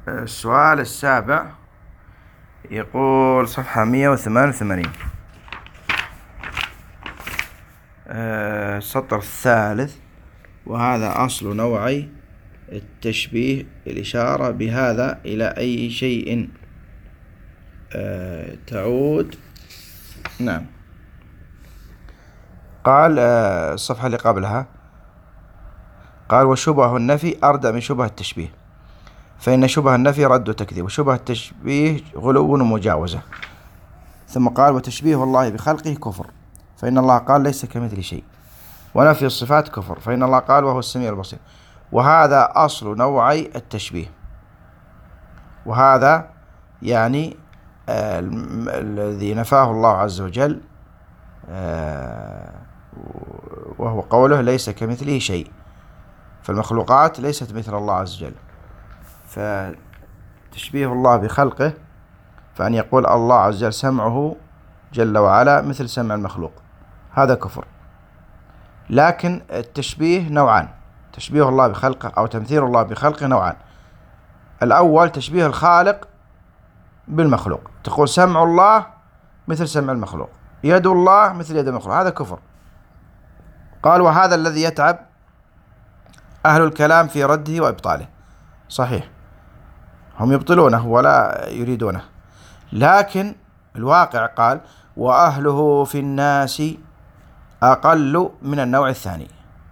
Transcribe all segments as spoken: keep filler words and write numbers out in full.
السؤال السابع يقول صفحة مئة وثمانية وثمانين، السطر الثالث: وهذا أصل نوعي التشبيه، الإشارة بهذا إلى أي شيء أه تعود. نعم. قال أه الصفحة اللي قبلها قال: وشبه النفي أردى من شبه التشبيه، فإن شبه النفي رد وتكذيب، وشبه التشبيه غلو ومجاوزة. ثم قال: وتشبيه الله بخلقه كفر، فإن الله قال ليس كمثل شيء، ونفي الصفات كفر، فإن الله قال وهو السميع البصير. وهذا أصل نوعي التشبيه، وهذا يعني آه الذي نفاه الله عز وجل، آه وهو قوله ليس كمثله شيء، فالمخلوقات ليست مثل الله عز وجل. فتشبيه الله بخلقه، فأن يقول الله عز وجل سمعه جل وعلا مثل سمع المخلوق، هذا كفر. لكن التشبيه نوعان: تشبيه الله بخلقه أو تمثيل الله بخلقه نوعان. الأول تشبيه الخالق بالمخلوق، تقول سمع الله مثل سمع المخلوق، يد الله مثل يد المخلوق، هذا كفر. قال: وهذا الذي يتعب أهل الكلام في رده وإبطاله. صحيح، هم يبطلونه ولا يريدونه، لكن الواقع قال: وأهله في الناس أقل من النوع الثاني.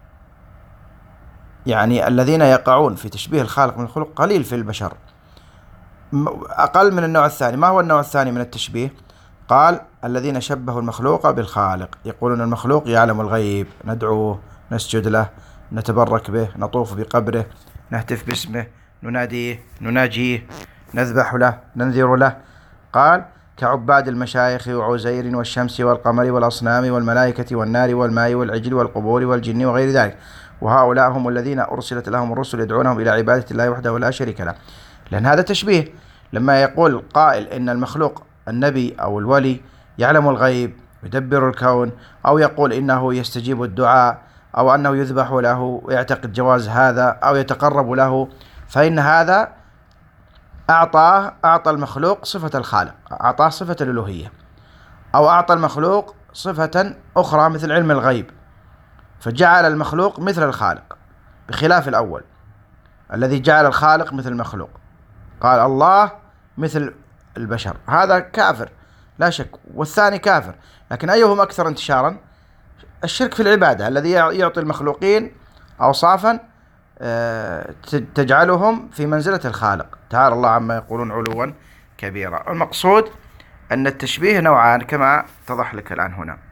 يعني الذين يقعون في تشبيه الخالق من الخلق قليل في البشر، أقل من النوع الثاني. ما هو النوع الثاني من التشبيه؟ قال: الذين شبهوا المخلوق بالخالق، يقولون المخلوق يعلم الغيب، ندعوه، نسجد له، نتبرك به، نطوف بقبره، نهتف باسمه، نناديه، نناجيه، نذبح له، ننذر له. قال: كعباد المشايخ وعزير والشمس والقمر والأصنام والملائكة والنار والماء والعجل والقبور والجن وغير ذلك، وهؤلاء هم الذين أرسلت لهم الرسل يدعونهم إلى عبادة الله وحده لا شريك له. لأن هذا تشبيه. لما يقول قائل إن المخلوق النبي أو الولي يعلم الغيب، يدبر الكون، أو يقول إنه يستجيب الدعاء، أو أنه يذبح له ويعتقد جواز هذا، أو يتقرب له، فإن هذا أعطاه أعطى المخلوق صفة الخالق، أعطاه صفة الألوهية، أو أعطى المخلوق صفة أخرى مثل علم الغيب، فجعل المخلوق مثل الخالق، بخلاف الأول الذي جعل الخالق مثل المخلوق، قال الله مثل البشر. هذا كافر لا شك، والثاني كافر. لكن أيهم أكثر انتشارا؟ الشرك في العبادة، الذي يعطي المخلوقين أوصافا تجعلهم في منزلة الخالق، تعالى الله عما يقولون علوا كبيرا. المقصود أن التشبيه نوعان كما اتضح لك الآن هنا.